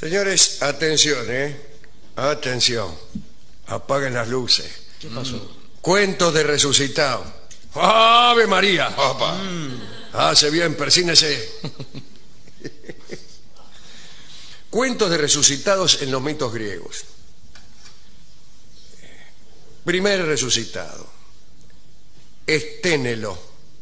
Señores, atención, atención. Apaguen las luces. ¿Qué pasó? Cuentos de resucitado. ¡Ave María! Opa. Hace bien, persínese. Cuentos de resucitados en los mitos griegos. Primer resucitado, Esténelo,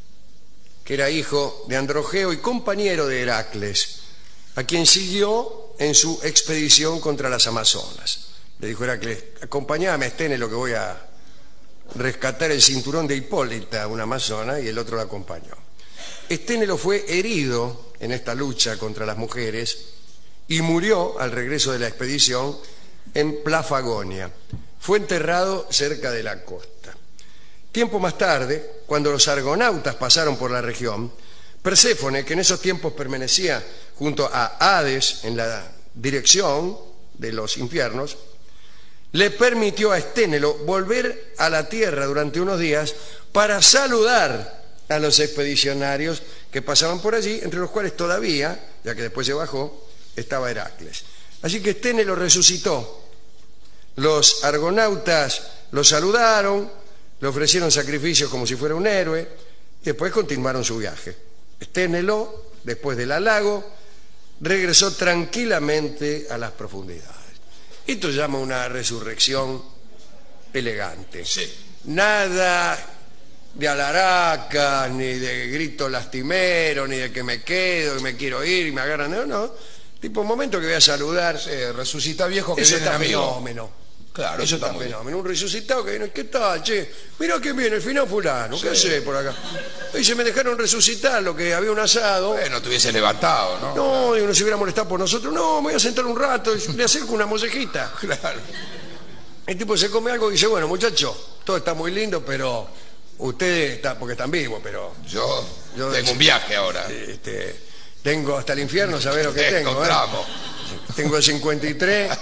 que era hijo de Androgeo y compañero de Heracles, a quien siguió en su expedición contra las Amazonas. Le dijo Heracles: acompáñame, Esténelo, que voy a rescatar el cinturón de Hipólita, una amazona, y el otro la acompañó. Esténelo fue herido en esta lucha contra las mujeres y murió al regreso de la expedición en Plafagonia. Fue enterrado cerca de la costa. Tiempo más tarde, cuando los argonautas pasaron por la región, Perséfone, que en esos tiempos permanecía junto a Hades en la dirección de los infiernos, le permitió a Esténelo volver a la tierra durante unos días para saludar a los expedicionarios que pasaban por allí, entre los cuales todavía, ya que después se bajó, estaba Heracles. Así que Esténelo resucitó. Los argonautas lo saludaron, le ofrecieron sacrificios como si fuera un héroe, y después continuaron su viaje. Esténelo, después del halago, regresó tranquilamente a las profundidades. Esto se llama una resurrección elegante. Sí. Nada de alaracas, ni de gritos lastimeros, ni de que me quedo y me quiero ir y me agarran. No. Tipo, un momento que voy a saludar. Sí, resucita viejo que Eso viene está amigo. fenómeno. Claro, Eso está muy bien. fenómeno. Un resucitado que viene: ¿qué tal, che? Mirá quién viene, el final fulano. ¿Qué hace por acá? Y se me dejaron resucitar, lo que había un asado. Bueno, te hubiese levantado, ¿no? No, y no se hubiera molestado por nosotros. No, me voy a sentar un rato, y le acerco una mollejita. Claro. El tipo se come algo y dice: bueno, muchacho, todo está muy lindo, pero ustedes están, porque están vivos, pero Yo Yo- tengo un viaje ahora. tengo hasta el infierno, ¿sabés lo que tengo? Encontramos. Tengo el 53.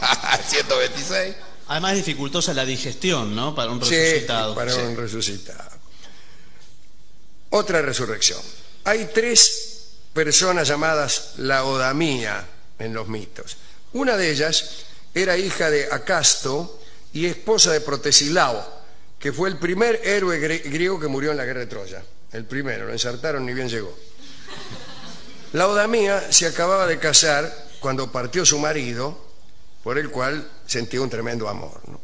126. Además, dificultosa la digestión, ¿no? Para un Sí, resucitado. para un resucitado. Otra resurrección. Hay 3 personas llamadas Laodamía en los mitos. Una de ellas era hija de Acasto y esposa de Protesilao, que fue el primer héroe griego que murió en la guerra de Troya. El primero, lo ensartaron ni bien llegó. Laodamía se acababa de casar cuando partió su marido, por el cual sentía un tremendo amor, ¿no?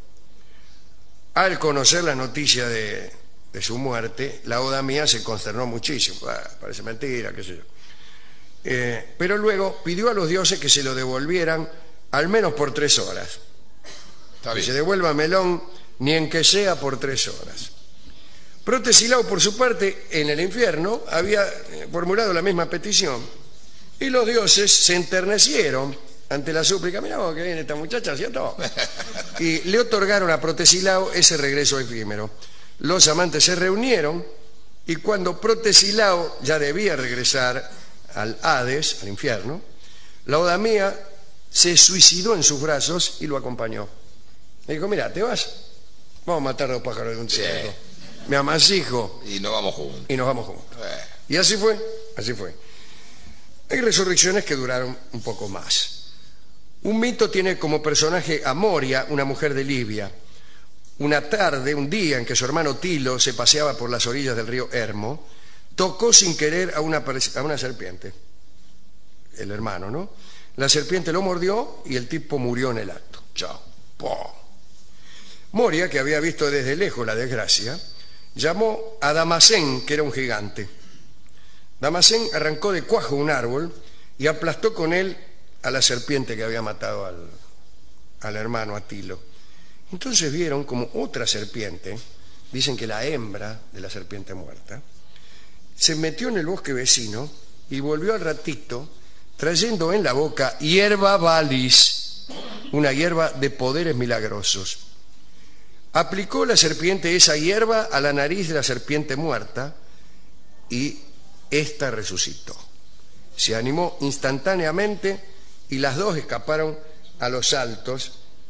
Al conocer la noticia de su muerte, Laodamía se consternó muchísimo. Parece mentira, qué sé yo. Pero luego pidió a los dioses que se lo devolvieran al menos por 3 horas. Está Que se bien. devuelva Melón, ni en que sea por 3 horas. Protesilao, por su parte, en el infierno, había formulado la misma petición. Y los dioses se enternecieron ante la súplica. Mirá vos que viene esta muchacha, ¿cierto? Y le otorgaron a Protesilao ese regreso efímero. Los amantes se reunieron y cuando Protesilao ya debía regresar al Hades, al infierno, Laodamía se suicidó en sus brazos y lo acompañó. Le dijo: mira, ¿te vas? Vamos a matar 2 pájaros de un tiro. Sí. Me amasijo Y nos vamos juntos. y nos vamos juntos. Y así fue, así fue. Hay resurrecciones que duraron un poco más. Un mito tiene como personaje a Moria, una mujer de Libia. Una tarde, un día en que su hermano Tilo se paseaba por las orillas del río Hermo, tocó sin querer a una serpiente. El hermano, ¿no? La serpiente lo mordió y el tipo murió en el acto. Chao. ¡Pum! Moria, que había visto desde lejos la desgracia, llamó a Damasén, que era un gigante. Damasén arrancó de cuajo un árbol y aplastó con él a la serpiente que había matado al hermano, a Tilo. Entonces vieron como otra serpiente, dicen que la hembra de la serpiente muerta, se metió en el bosque vecino y volvió al ratito trayendo en la boca hierba balis, una hierba de poderes milagrosos. Aplicó la serpiente esa hierba a la nariz de la serpiente muerta y ésta resucitó. Se animó instantáneamente y las 2 escaparon a los saltos,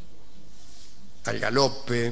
al galope,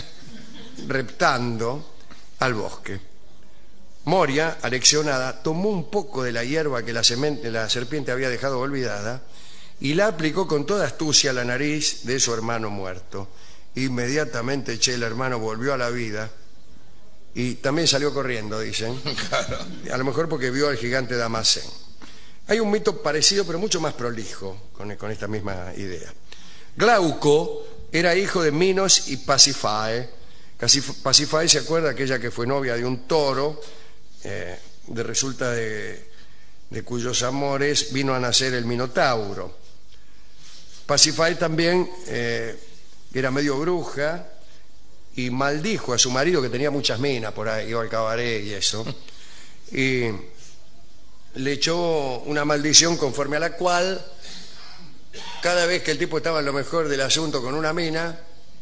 reptando al bosque. Moria, aleccionada, tomó un poco de la hierba que la serpiente había dejado olvidada y la aplicó con toda astucia a la nariz de su hermano muerto. Inmediatamente, el hermano volvió a la vida y también salió corriendo, dicen. Claro. A lo mejor porque vio al gigante Damascén. Hay un mito parecido, pero mucho más prolijo, con esta misma idea. Glauco era hijo de Minos y Pasífae. Pasífae, ¿se acuerda? Aquella que fue novia de un toro, resulta de cuyos amores vino a nacer el Minotauro. Pasífae también era medio bruja y maldijo a su marido, que tenía muchas minas por ahí, iba al cabaret y eso, y le echó una maldición conforme a la cual cada vez que el tipo estaba en lo mejor del asunto con una mina,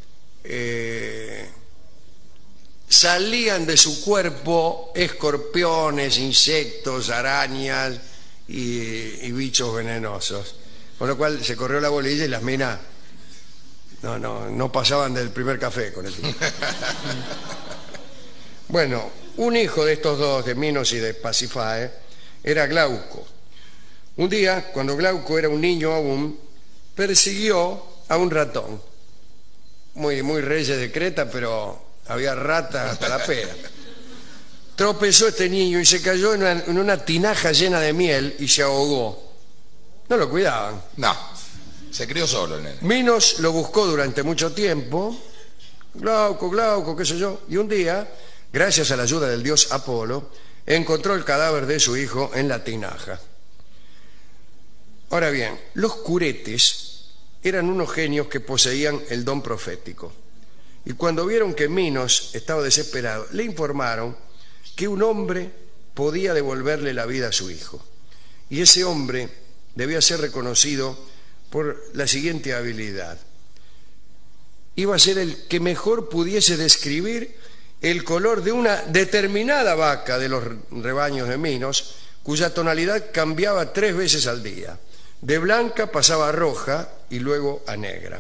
salían de su cuerpo escorpiones, insectos, arañas y bichos venenosos, con lo cual se corrió la bolilla y las minas no pasaban del primer café con el tipo. Bueno, un hijo de estos dos, de Minos y de Pasífae, era Glauco. Un día, cuando Glauco era un niño aún, persiguió a un ratón. Muy reyes de Creta, pero había ratas hasta la pera. Tropezó este niño y se cayó en una tinaja llena de miel y se ahogó. No lo cuidaban. No, se crió solo el nene. Minos lo buscó durante mucho tiempo. Glauco, qué sé yo. Y un día, gracias a la ayuda del dios Apolo, encontró el cadáver de su hijo en la tinaja. Ahora bien, los curetes eran unos genios que poseían el don profético. Y cuando vieron que Minos estaba desesperado, le informaron que un hombre podía devolverle la vida a su hijo. Y ese hombre debía ser reconocido por la siguiente habilidad. Iba a ser el que mejor pudiese describir el color de una determinada vaca de los rebaños de Minos, cuya tonalidad cambiaba 3 veces al día. De blanca pasaba a roja y luego a negra.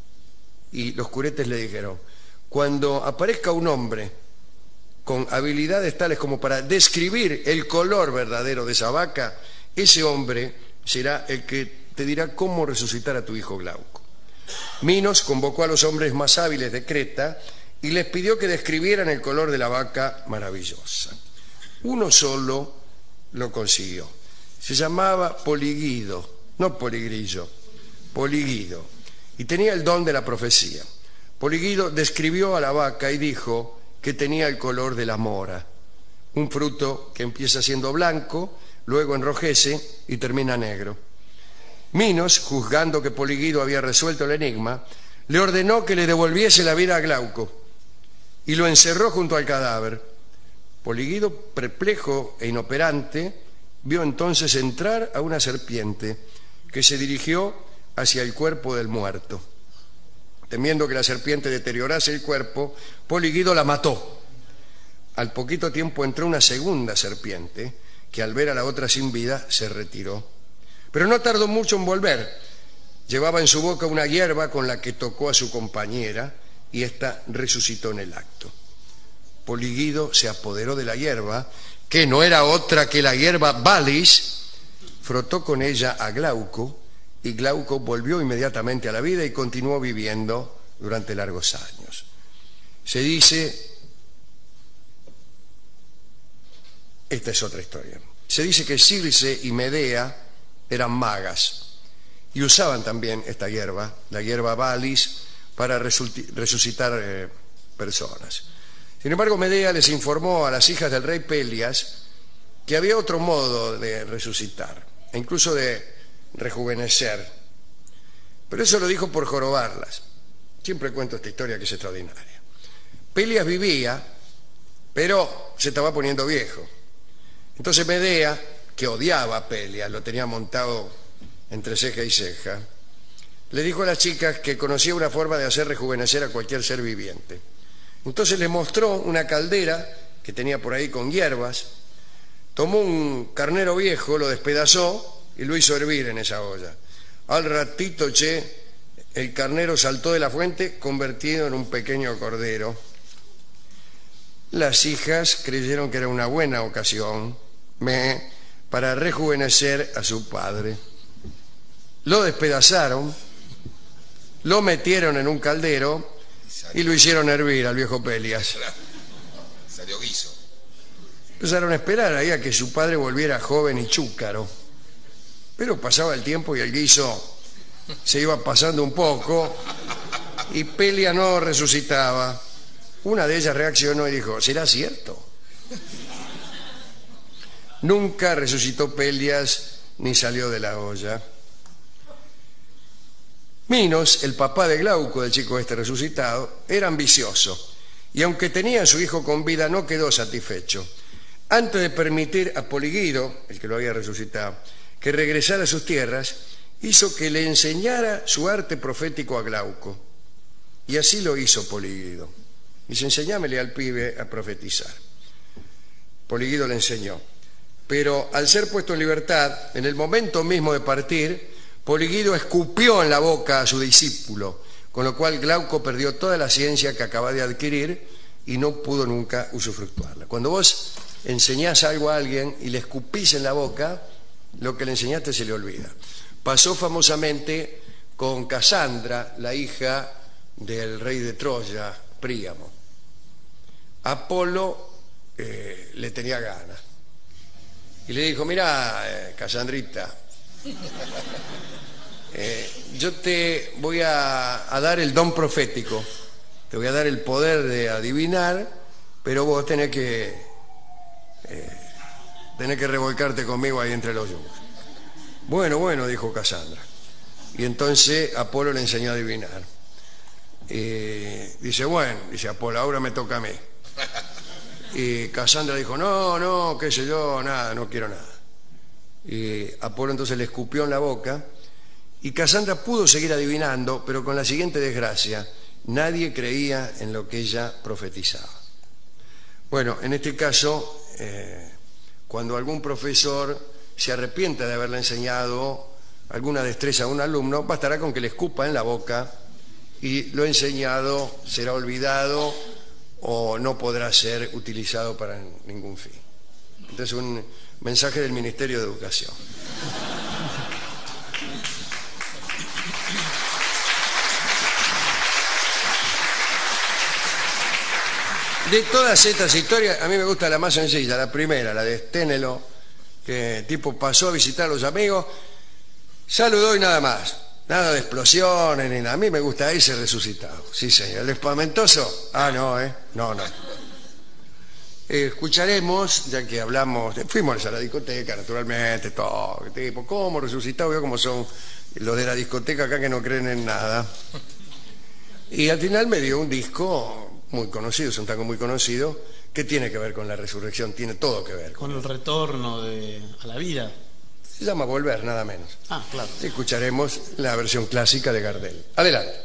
Y los curetes le dijeron: cuando aparezca un hombre con habilidades tales como para describir el color verdadero de esa vaca, ese hombre será el que te dirá cómo resucitar a tu hijo Glauco. Minos convocó a los hombres más hábiles de Creta y les pidió que describieran el color de la vaca maravillosa. Uno solo lo consiguió. Se llamaba Poligido, no Poligrillo, Poligido, y tenía el don de la profecía. Poligido describió a la vaca y dijo que tenía el color de la mora, un fruto que empieza siendo blanco, luego enrojece y termina negro. Minos, juzgando que Poligido había resuelto el enigma, le ordenó que le devolviese la vida a Glauco y lo encerró junto al cadáver. Poligido, perplejo e inoperante, vio entonces entrar a una serpiente que se dirigió hacia el cuerpo del muerto. Temiendo que la serpiente deteriorase el cuerpo, Poligido la mató. Al poquito tiempo entró una segunda serpiente, que al ver a la otra sin vida se retiró. Pero no tardó mucho en volver. Llevaba en su boca una hierba con la que tocó a su compañera y ésta resucitó en el acto. Poligido se apoderó de la hierba, que no era otra que la hierba Balis, frotó con ella a Glauco, y Glauco volvió inmediatamente a la vida y continuó viviendo durante largos años. Se dice, esta es otra historia, se dice que Circe y Medea eran magas y usaban también esta hierba, la hierba Balis, para resucitar personas. Sin embargo, Medea les informó a las hijas del rey Pelias que había otro modo de resucitar, e incluso de rejuvenecer. Pero eso lo dijo por jorobarlas. Siempre cuento esta historia que es extraordinaria. Pelias vivía, pero se estaba poniendo viejo. Entonces Medea, que odiaba a Pelias, lo tenía montado entre ceja y ceja, le dijo a las chicas que conocía una forma de hacer rejuvenecer a cualquier ser viviente. Entonces les mostró una caldera que tenía por ahí con hierbas, tomó un carnero viejo, lo despedazó y lo hizo hervir en esa olla. Al ratito, el carnero saltó de la fuente convertido en un pequeño cordero. Las hijas creyeron que era una buena ocasión para rejuvenecer a su padre. lo despedazaron, lo metieron en un caldero y lo hicieron hervir al viejo Pelias. Salió guiso. Empezaron a esperar ahí a que su padre volviera joven y chúcaro. Pero pasaba el tiempo y el guiso se iba pasando un poco y Pelias no resucitaba. Una de ellas reaccionó y dijo: ¿será cierto? Nunca resucitó Pelias ni salió de la olla. Minos, el papá de Glauco, del chico este resucitado, era ambicioso y aunque tenía a su hijo con vida no quedó satisfecho. Antes de permitir a Poliguido, el que lo había resucitado, que regresara a sus tierras, hizo que le enseñara su arte profético a Glauco. Y así lo hizo Poliguido. Dice: enseñámele al pibe a profetizar. Poliguido le enseñó. Pero al ser puesto en libertad, en el momento mismo de partir, Poliguido escupió en la boca a su discípulo, con lo cual Glauco perdió toda la ciencia que acaba de adquirir y no pudo nunca usufructuarla. Cuando vos enseñás algo a alguien y le escupís en la boca, lo que le enseñaste se le olvida. Pasó famosamente con Casandra, la hija del rey de Troya, Príamo. Apolo le tenía ganas y le dijo: mirá, Casandrita, yo te voy a dar el don profético, te voy a dar el poder de adivinar, pero vos tenés que revolcarte conmigo ahí entre los yugos. Bueno, dijo Casandra. Y entonces Apolo le enseñó a adivinar. Dice Apolo: ahora me toca a mí. Y Casandra dijo: no, qué sé yo, nada, no quiero nada. Y Apolo entonces le escupió en la boca y Casandra pudo seguir adivinando, pero con la siguiente desgracia: nadie creía en lo que ella profetizaba. Bueno, en este caso, cuando algún profesor se arrepienta de haberle enseñado alguna destreza a un alumno, bastará con que le escupa en la boca y lo enseñado será olvidado o no podrá ser utilizado para ningún fin. Entonces, un mensaje del Ministerio de Educación. De todas estas historias, a mí me gusta la más sencilla, la primera, la de Esténelo, que tipo pasó a visitar a los amigos, saludó y nada más. Nada de explosiones ni nada. A mí me gusta ese resucitado. Sí, señor. ¿El espamentoso? No. Escucharemos, ya que hablamos, fuimos a la discoteca, naturalmente, todo, tipo, ¿cómo resucitado? Veo cómo son los de la discoteca acá que no creen en nada. Y al final me dio un disco muy conocido, es un tango muy conocido, que tiene que ver con la resurrección, tiene todo que ver. Con el retorno a la vida. Se llama Volver, nada menos. Ah, claro. Escucharemos la versión clásica de Gardel. Adelante.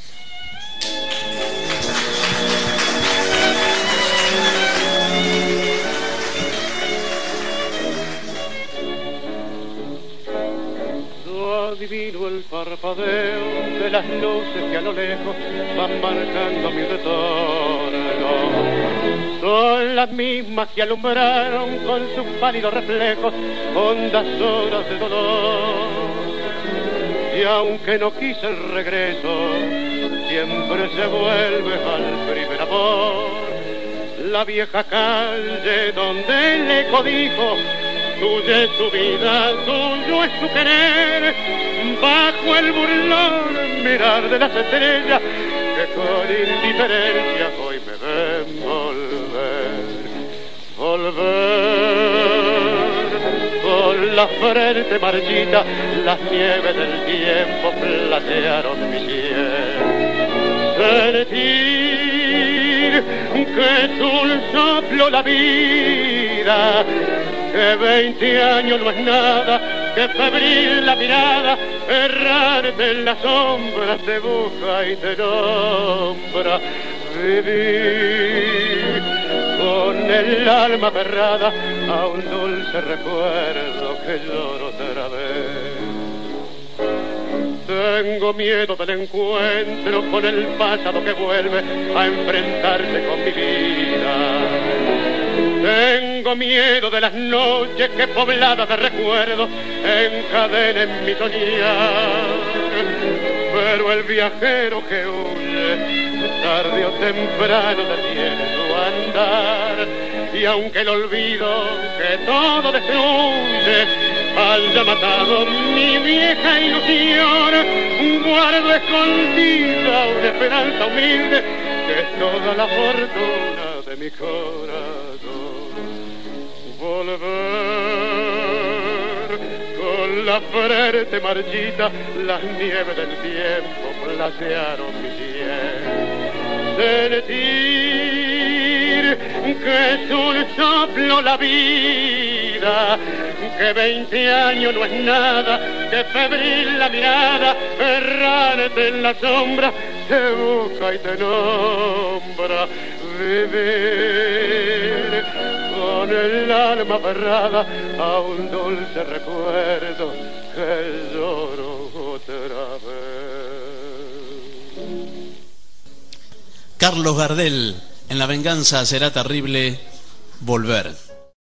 Yo adivino el parpadeo de las luces que a lo lejos van marcando mi retorno. Son las mismas que alumbraron con sus pálidos reflejos hondas horas de dolor. Y aunque no quise el regreso, siempre se vuelve al primer amor. La vieja calle donde el eco dijo: tuya es su vida, tuyo es su querer. Bajo el burlón mirar de las estrellas que con indiferencia hoy me ven volver, con la frente marchita, las nieves del tiempo platearon mi piel. Sentir que es un soplo la vida, que 20 años no es nada, que febril la mirada, errarte en las sombras te busca y te nombra. Vivir con el alma aferrada a un dulce recuerdo que lloro otra vez. Tengo miedo del encuentro con el pasado que vuelve a enfrentarse con mi vida. Tengo miedo de las noches que pobladas de recuerdos encadenen mi soñar. Pero el viajero que huye, tarde o temprano detiene su andar. Y aunque el olvido que todo destruye haya matado mi vieja ilusión, guardo escondida una esperanza humilde que es toda la fortuna de mi corazón. Volver con la frente marchita, las nieves del tiempo placearon mi piel. Sentir que es un soplo la vida, que 20 años no es nada, que febril la mirada, errante en la sombra, te busca y te nombra. Vivir con el alma aferrada a un dulce recuerdo que lloro otra vez. Carlos Gardel, en La venganza será terrible, Volver.